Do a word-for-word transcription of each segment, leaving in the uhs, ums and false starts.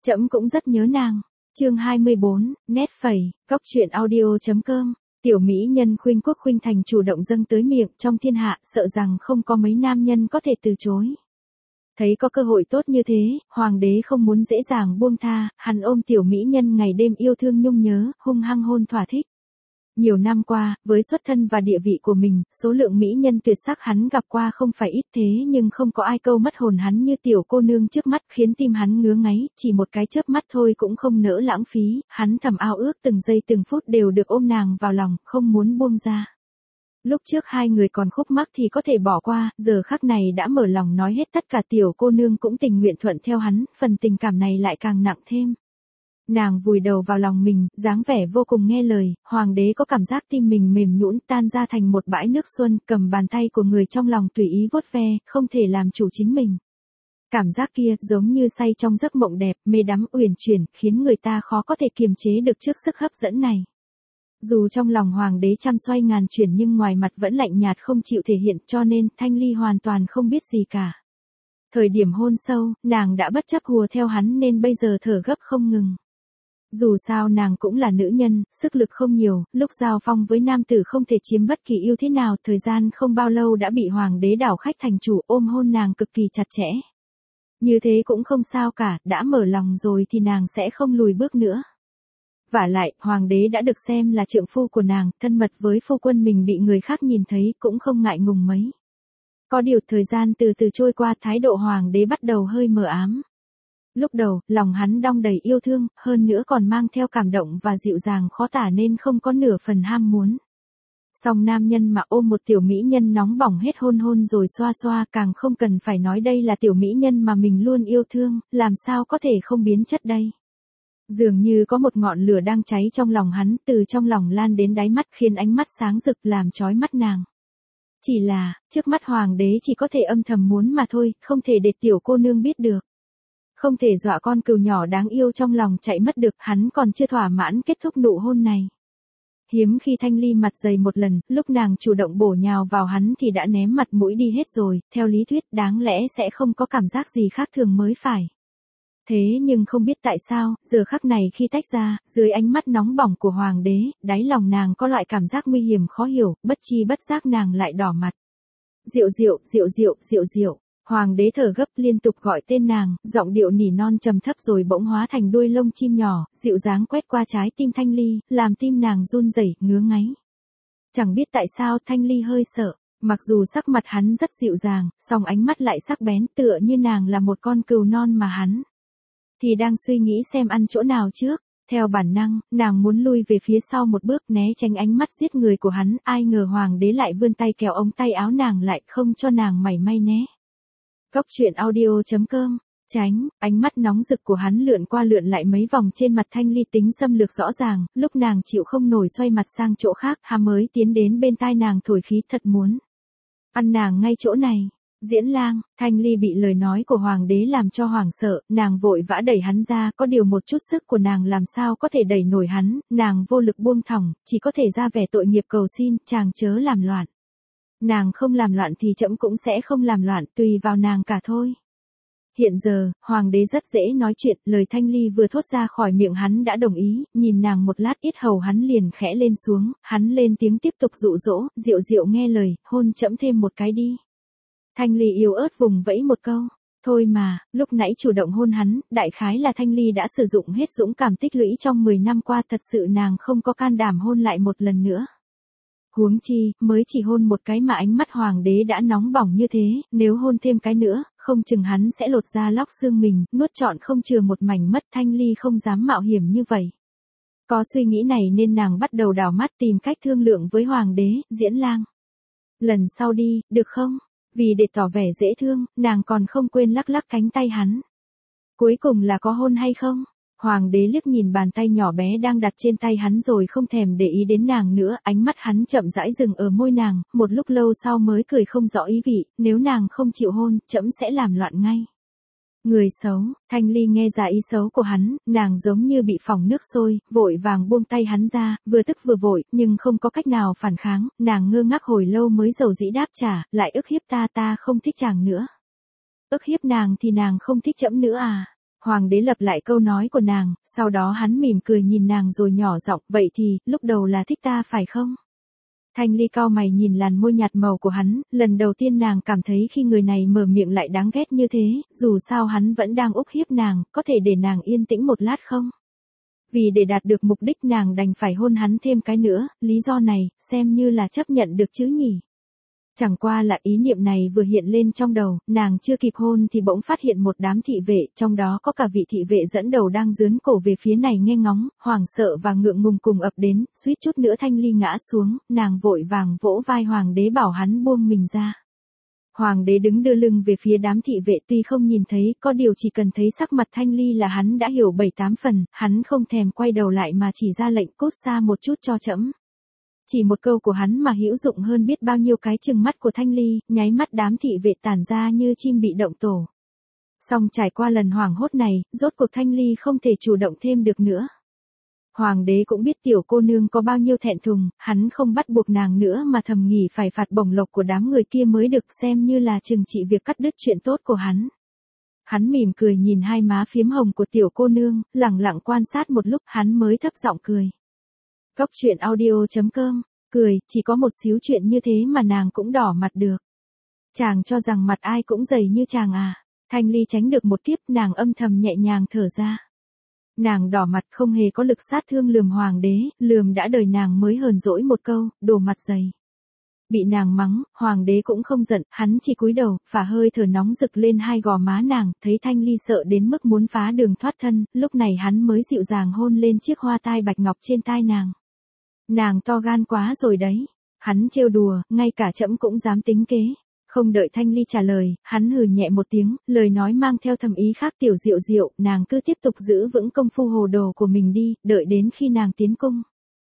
Trẫm cũng rất nhớ nàng. Chương hai mươi bốn, nét phẩy, cóc truyện audio chấm com. Tiểu mỹ nhân Khuynh Quốc Khuynh Thành chủ động dâng tới miệng trong thiên hạ, sợ rằng không có mấy nam nhân có thể từ chối. Thấy có cơ hội tốt như thế, hoàng đế không muốn dễ dàng buông tha, hắn ôm tiểu mỹ nhân ngày đêm yêu thương nhung nhớ, hung hăng hôn thỏa thích. Nhiều năm qua, với xuất thân và địa vị của mình, số lượng mỹ nhân tuyệt sắc hắn gặp qua không phải ít thế nhưng không có ai câu mất hồn hắn như tiểu cô nương trước mắt, khiến tim hắn ngứa ngáy, chỉ một cái chớp mắt thôi cũng không nỡ lãng phí, hắn thầm ao ước từng giây từng phút đều được ôm nàng vào lòng, không muốn buông ra. Lúc trước hai người còn khúc mắc thì có thể bỏ qua, giờ khắc này đã mở lòng nói hết tất cả, tiểu cô nương cũng tình nguyện thuận theo hắn, phần tình cảm này lại càng nặng thêm. Nàng vùi đầu vào lòng mình, dáng vẻ vô cùng nghe lời, hoàng đế có cảm giác tim mình mềm nhũn tan ra thành một bãi nước xuân, cầm bàn tay của người trong lòng tùy ý vuốt ve, không thể làm chủ chính mình. Cảm giác kia giống như say trong giấc mộng đẹp, mê đắm uyển chuyển, khiến người ta khó có thể kiềm chế được trước sức hấp dẫn này. Dù trong lòng hoàng đế trăm xoay ngàn chuyển nhưng ngoài mặt vẫn lạnh nhạt không chịu thể hiện, cho nên Thanh Ly hoàn toàn không biết gì cả. Thời điểm hôn sâu, nàng đã bất chấp hùa theo hắn nên bây giờ thở gấp không ngừng. Dù sao nàng cũng là nữ nhân, sức lực không nhiều, lúc giao phong với nam tử không thể chiếm bất kỳ ưu thế nào, thời gian không bao lâu đã bị hoàng đế đảo khách thành chủ ôm hôn nàng cực kỳ chặt chẽ. Như thế cũng không sao cả, đã mở lòng rồi thì nàng sẽ không lùi bước nữa. Vả lại, hoàng đế đã được xem là trượng phu của nàng, thân mật với phu quân mình bị người khác nhìn thấy cũng không ngại ngùng mấy. Có điều thời gian từ từ trôi qua, thái độ hoàng đế bắt đầu hơi mờ ám. Lúc đầu, lòng hắn đong đầy yêu thương, hơn nữa còn mang theo cảm động và dịu dàng khó tả nên không có nửa phần ham muốn. Song nam nhân mà ôm một tiểu mỹ nhân nóng bỏng hết hôn hôn rồi xoa xoa, càng không cần phải nói đây là tiểu mỹ nhân mà mình luôn yêu thương, làm sao có thể không biến chất đây. Dường như có một ngọn lửa đang cháy trong lòng hắn, từ trong lòng lan đến đáy mắt khiến ánh mắt sáng rực làm chói mắt nàng. Chỉ là, trước mắt hoàng đế chỉ có thể âm thầm muốn mà thôi, không thể để tiểu cô nương biết được. Không thể dọa con cừu nhỏ đáng yêu trong lòng chạy mất được, hắn còn chưa thỏa mãn kết thúc nụ hôn này. Hiếm khi Thanh Ly mặt dày một lần, lúc nàng chủ động bổ nhào vào hắn thì đã ném mặt mũi đi hết rồi, theo lý thuyết đáng lẽ sẽ không có cảm giác gì khác thường mới phải. Thế nhưng không biết tại sao, giờ khắc này khi tách ra, dưới ánh mắt nóng bỏng của hoàng đế, đáy lòng nàng có loại cảm giác nguy hiểm khó hiểu, bất chi bất giác nàng lại đỏ mặt. Diệu diệu, diệu diệu, diệu diệu. Hoàng đế thở gấp liên tục gọi tên nàng, giọng điệu nỉ non trầm thấp rồi bỗng hóa thành đuôi lông chim nhỏ, dịu dáng quét qua trái tim Thanh Ly, làm tim nàng run rẩy, ngứa ngáy. Chẳng biết tại sao Thanh Ly hơi sợ, mặc dù sắc mặt hắn rất dịu dàng, song ánh mắt lại sắc bén tựa như nàng là một con cừu non mà hắn thì đang suy nghĩ xem ăn chỗ nào trước. Theo bản năng, nàng muốn lui về phía sau một bước né tránh ánh mắt giết người của hắn, ai ngờ hoàng đế lại vươn tay kéo ống tay áo nàng lại, không cho nàng mảy may né. Cóc truyện audio chấm com. Tránh, ánh mắt nóng rực của hắn lượn qua lượn lại mấy vòng trên mặt Thanh Ly, tính xâm lược rõ ràng, lúc nàng chịu không nổi xoay mặt sang chỗ khác, hắn mới tiến đến bên tai nàng thổi khí, thật muốn ăn nàng ngay chỗ này. Diễn lang, Thanh Ly bị lời nói của hoàng đế làm cho hoảng sợ, nàng vội vã đẩy hắn ra, có điều một chút sức của nàng làm sao có thể đẩy nổi hắn, nàng vô lực buông thõng, chỉ có thể ra vẻ tội nghiệp cầu xin, chàng chớ làm loạn. Nàng không làm loạn thì trẫm cũng sẽ không làm loạn, tùy vào nàng cả thôi. Hiện giờ, hoàng đế rất dễ nói chuyện, lời Thanh Ly vừa thốt ra khỏi miệng hắn đã đồng ý, nhìn nàng một lát yết hầu hắn liền khẽ lên xuống, hắn lên tiếng tiếp tục dụ dỗ, diệu diệu nghe lời, hôn trẫm thêm một cái đi. Thanh Ly yếu ớt vùng vẫy một câu, thôi mà, lúc nãy chủ động hôn hắn, đại khái là Thanh Ly đã sử dụng hết dũng cảm tích lũy trong mười năm qua, thật sự nàng không có can đảm hôn lại một lần nữa. Huống chi, mới chỉ hôn một cái mà ánh mắt hoàng đế đã nóng bỏng như thế, nếu hôn thêm cái nữa, không chừng hắn sẽ lột da lóc xương mình, nuốt trọn không chừa một mảnh mất. Thanh Ly không dám mạo hiểm như vậy. Có suy nghĩ này nên nàng bắt đầu đảo mắt tìm cách thương lượng với hoàng đế, diễn lang. Lần sau đi, được không? Vì để tỏ vẻ dễ thương, nàng còn không quên lắc lắc cánh tay hắn. Cuối cùng là có hôn hay không? Hoàng đế liếc nhìn bàn tay nhỏ bé đang đặt trên tay hắn rồi không thèm để ý đến nàng nữa, ánh mắt hắn chậm rãi dừng ở môi nàng, một lúc lâu sau mới cười không rõ ý vị, nếu nàng không chịu hôn, trẫm sẽ làm loạn ngay. Người xấu, Thanh Ly nghe ra ý xấu của hắn, nàng giống như bị phỏng nước sôi, vội vàng buông tay hắn ra, vừa tức vừa vội, nhưng không có cách nào phản kháng, nàng ngơ ngác hồi lâu mới dầu dĩ đáp trả, lại ức hiếp ta, ta không thích chàng nữa. Ức hiếp nàng thì nàng không thích trẫm nữa à? Hoàng đế lặp lại câu nói của nàng, sau đó hắn mỉm cười nhìn nàng rồi nhỏ giọng, vậy thì, lúc đầu là thích ta phải không? Thanh Ly cau mày nhìn làn môi nhạt màu của hắn, lần đầu tiên nàng cảm thấy khi người này mở miệng lại đáng ghét như thế, dù sao hắn vẫn đang ức hiếp nàng, có thể để nàng yên tĩnh một lát không? Vì để đạt được mục đích nàng đành phải hôn hắn thêm cái nữa, lý do này, xem như là chấp nhận được chứ nhỉ? Chẳng qua là ý niệm này vừa hiện lên trong đầu, nàng chưa kịp hôn thì bỗng phát hiện một đám thị vệ, trong đó có cả vị thị vệ dẫn đầu đang dướn cổ về phía này nghe ngóng, hoảng sợ và ngượng ngùng cùng ập đến, suýt chút nữa Thanh Ly ngã xuống, nàng vội vàng vỗ vai hoàng đế bảo hắn buông mình ra. Hoàng đế đứng đưa lưng về phía đám thị vệ tuy không nhìn thấy, có điều chỉ cần thấy sắc mặt Thanh Ly là hắn đã hiểu bảy tám phần, hắn không thèm quay đầu lại mà chỉ ra lệnh cút xa một chút cho trẫm. Chỉ một câu của hắn mà hữu dụng hơn biết bao nhiêu cái chừng mắt của Thanh Ly, nháy mắt đám thị vệ tản ra như chim bị động tổ. Song trải qua lần hoảng hốt này, rốt cuộc Thanh Ly không thể chủ động thêm được nữa. Hoàng đế cũng biết tiểu cô nương có bao nhiêu thẹn thùng, hắn không bắt buộc nàng nữa mà thầm nghĩ phải phạt bổng lộc của đám người kia mới được, xem như là trừng trị việc cắt đứt chuyện tốt của hắn. Hắn mỉm cười nhìn hai má phiếm hồng của tiểu cô nương, lẳng lặng quan sát một lúc hắn mới thấp giọng cười. Cốc truyện audio chấm com, cười, chỉ có một xíu chuyện như thế mà nàng cũng đỏ mặt được. Chàng cho rằng mặt ai cũng dày như chàng à? Thanh Ly tránh được một kiếp, nàng âm thầm nhẹ nhàng thở ra. Nàng đỏ mặt không hề có lực sát thương lườm hoàng đế, lườm đã đời nàng mới hờn dỗi một câu, đồ mặt dày. Bị nàng mắng, hoàng đế cũng không giận, hắn chỉ cúi đầu, phả hơi thở nóng rực lên hai gò má nàng, thấy Thanh Ly sợ đến mức muốn phá đường thoát thân, lúc này hắn mới dịu dàng hôn lên chiếc hoa tai bạch ngọc trên tai nàng. Nàng to gan quá rồi đấy. Hắn trêu đùa, ngay cả trẫm cũng dám tính kế. Không đợi Thanh Ly trả lời, hắn hừ nhẹ một tiếng, lời nói mang theo thầm ý khác. Tiểu Diệu Diệu, nàng cứ tiếp tục giữ vững công phu hồ đồ của mình đi, đợi đến khi nàng tiến cung.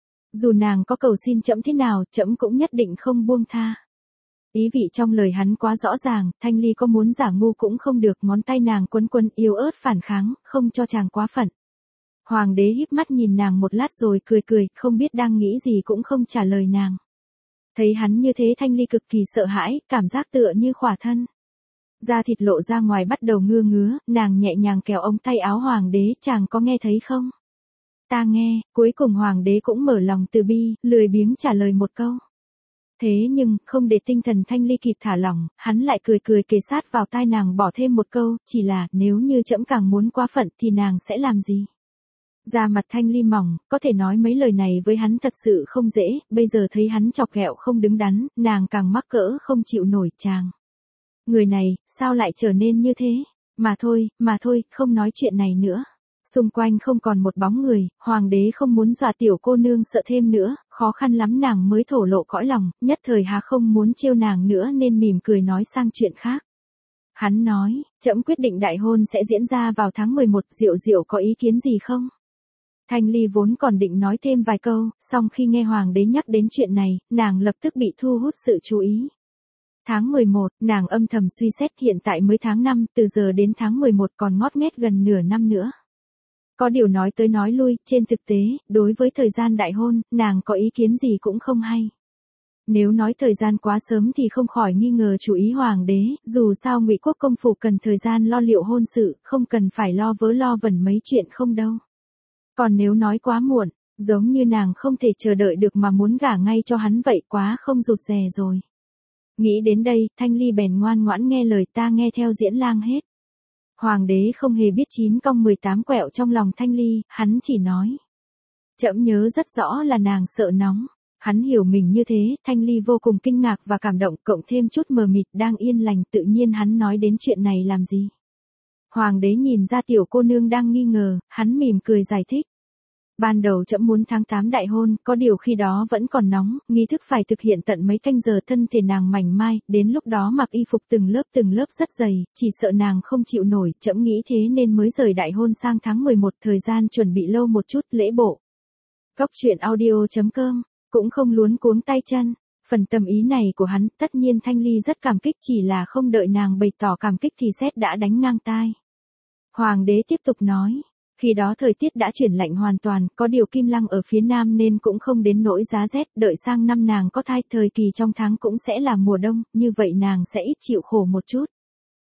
Dù nàng có cầu xin trẫm thế nào, trẫm cũng nhất định không buông tha. Ý vị trong lời hắn quá rõ ràng, Thanh Ly có muốn giả ngu cũng không được, ngón tay nàng quấn quấn yếu ớt phản kháng, không cho chàng quá phận. Hoàng đế híp mắt nhìn nàng một lát rồi cười cười, không biết đang nghĩ gì cũng không trả lời nàng. Thấy hắn như thế Thanh Ly cực kỳ sợ hãi, cảm giác tựa như khỏa thân. Da thịt lộ ra ngoài bắt đầu ngưa ngứa, nàng nhẹ nhàng kéo ống tay áo hoàng đế, chàng có nghe thấy không? Ta nghe, cuối cùng hoàng đế cũng mở lòng từ bi, lười biếng trả lời một câu. Thế nhưng, không để tinh thần Thanh Ly kịp thả lỏng, hắn lại cười cười kề sát vào tai nàng bỏ thêm một câu, chỉ là, nếu như trẫm càng muốn quá phận thì nàng sẽ làm gì? Da mặt Thanh Ly mỏng, có thể nói mấy lời này với hắn thật sự không dễ, bây giờ thấy hắn chọc ghẹo không đứng đắn, nàng càng mắc cỡ không chịu nổi chàng. Người này, sao lại trở nên như thế? Mà thôi, mà thôi, không nói chuyện này nữa. Xung quanh không còn một bóng người, hoàng đế không muốn dọa tiểu cô nương sợ thêm nữa, khó khăn lắm nàng mới thổ lộ cõi lòng, nhất thời hà không muốn trêu nàng nữa nên mỉm cười nói sang chuyện khác. Hắn nói, trẫm quyết định đại hôn sẽ diễn ra vào tháng mười một, Diệu Diệu có ý kiến gì không? Thanh Ly vốn còn định nói thêm vài câu, song khi nghe hoàng đế nhắc đến chuyện này, nàng lập tức bị thu hút sự chú ý. Tháng mười một, nàng âm thầm suy xét hiện tại mới tháng năm, từ giờ đến tháng mười một còn ngót nghét gần nửa năm nữa. Có điều nói tới nói lui, trên thực tế, đối với thời gian đại hôn, nàng có ý kiến gì cũng không hay. Nếu nói thời gian quá sớm thì không khỏi nghi ngờ chủ ý hoàng đế, dù sao Ngụy Quốc công phủ cần thời gian lo liệu hôn sự, không cần phải lo vớ lo vẩn mấy chuyện không đâu. Còn nếu nói quá muộn, giống như nàng không thể chờ đợi được mà muốn gả ngay cho hắn vậy quá không rụt rè rồi. Nghĩ đến đây, Thanh Ly bèn ngoan ngoãn nghe lời ta nghe theo diễn lang hết. Hoàng đế không hề biết chín cong mười tám quẹo trong lòng Thanh Ly, hắn chỉ nói. Trẫm nhớ rất rõ là nàng sợ nóng. Hắn hiểu mình như thế, Thanh Ly vô cùng kinh ngạc và cảm động, cộng thêm chút mờ mịt đang yên lành, tự nhiên hắn nói đến chuyện này làm gì. Hoàng đế nhìn ra tiểu cô nương đang nghi ngờ, hắn mỉm cười giải thích. Ban đầu trẫm muốn tháng tám đại hôn, có điều khi đó vẫn còn nóng, nghi thức phải thực hiện tận mấy canh giờ, thân thể nàng mảnh mai, đến lúc đó mặc y phục từng lớp từng lớp rất dày, chỉ sợ nàng không chịu nổi, trẫm nghĩ thế nên mới rời đại hôn sang tháng mười một, thời gian chuẩn bị lâu một chút, lễ bộ. Cốc truyện audio chấm com, cũng không luống cuống tay chân. Phần tâm ý này của hắn, tất nhiên Thanh Ly rất cảm kích, chỉ là không đợi nàng bày tỏ cảm kích thì sét đã đánh ngang tai. Hoàng đế tiếp tục nói, khi đó thời tiết đã chuyển lạnh hoàn toàn, có điều Kim Lăng ở phía nam nên cũng không đến nỗi giá rét, đợi sang năm nàng có thai, thời kỳ trong tháng cũng sẽ là mùa đông, như vậy nàng sẽ ít chịu khổ một chút.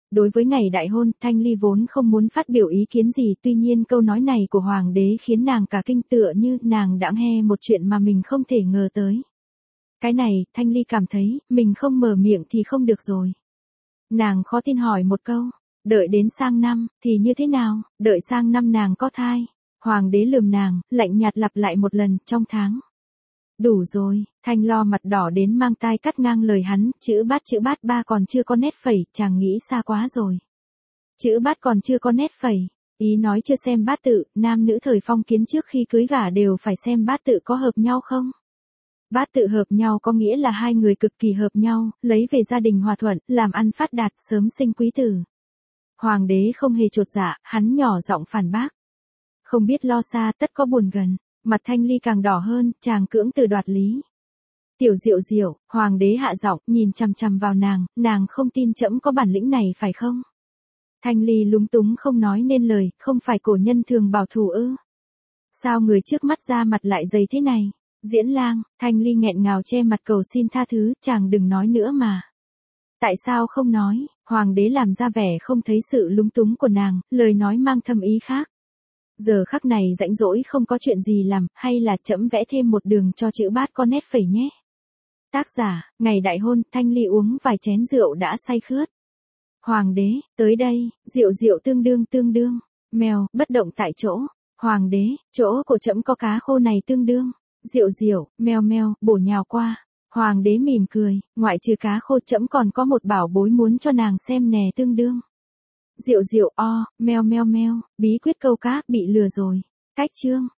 Đối với ngày đại hôn, Thanh Ly vốn không muốn phát biểu ý kiến gì, tuy nhiên câu nói này của hoàng đế khiến nàng cả kinh, tựa như nàng đã nghe một chuyện mà mình không thể ngờ tới. Cái này, Thanh Ly cảm thấy, mình không mở miệng thì không được rồi. Nàng khó tin hỏi một câu, đợi đến sang năm, thì như thế nào, đợi sang năm nàng có thai. Hoàng đế lườm nàng, lạnh nhạt lặp lại một lần, trong tháng. Đủ rồi, Thanh Lo mặt đỏ đến mang tai cắt ngang lời hắn, chữ bát chữ bát ba còn chưa có nét phẩy, chàng nghĩ xa quá rồi. Chữ bát còn chưa có nét phẩy, ý nói chưa xem bát tự, nam nữ thời phong kiến trước khi cưới gả đều phải xem bát tự có hợp nhau không? Bát tự hợp nhau có nghĩa là hai người cực kỳ hợp nhau, lấy về gia đình hòa thuận, làm ăn phát đạt, sớm sinh quý tử. Hoàng đế không hề chột dạ, hắn nhỏ giọng phản bác. Không biết lo xa, tất có buồn gần. Mặt Thanh Ly càng đỏ hơn, chàng cưỡng từ đoạt lý. Tiểu Diệu Diệu, hoàng đế hạ giọng, nhìn chằm chằm vào nàng, nàng không tin trẫm có bản lĩnh này phải không? Thanh Ly lúng túng không nói nên lời, không phải cổ nhân thường bảo thủ ư? Sao người trước mắt ra mặt lại dày thế này? Diễn Lang, Thanh Ly nghẹn ngào che mặt cầu xin tha thứ, chàng đừng nói nữa mà. Tại sao không nói? Hoàng đế làm ra vẻ không thấy sự lúng túng của nàng, lời nói mang thâm ý khác. Giờ khắc này rãnh rỗi không có chuyện gì làm, hay là trẫm vẽ thêm một đường cho chữ bát có nét phẩy nhé. Tác giả, ngày đại hôn, Thanh Ly uống vài chén rượu đã say khướt. Hoàng đế, tới đây, rượu rượu tương đương tương đương. Mèo, bất động tại chỗ. Hoàng đế, chỗ của trẫm có cá khô này tương đương. Rượu rượu, mèo mèo, bổ nhào qua. Hoàng đế mỉm cười, ngoại trừ cá khô trẫm còn có một bảo bối muốn cho nàng xem nè tương đương. Diệu diệu o, meo meo meo, bí quyết câu cá bị lừa rồi. Cách chương.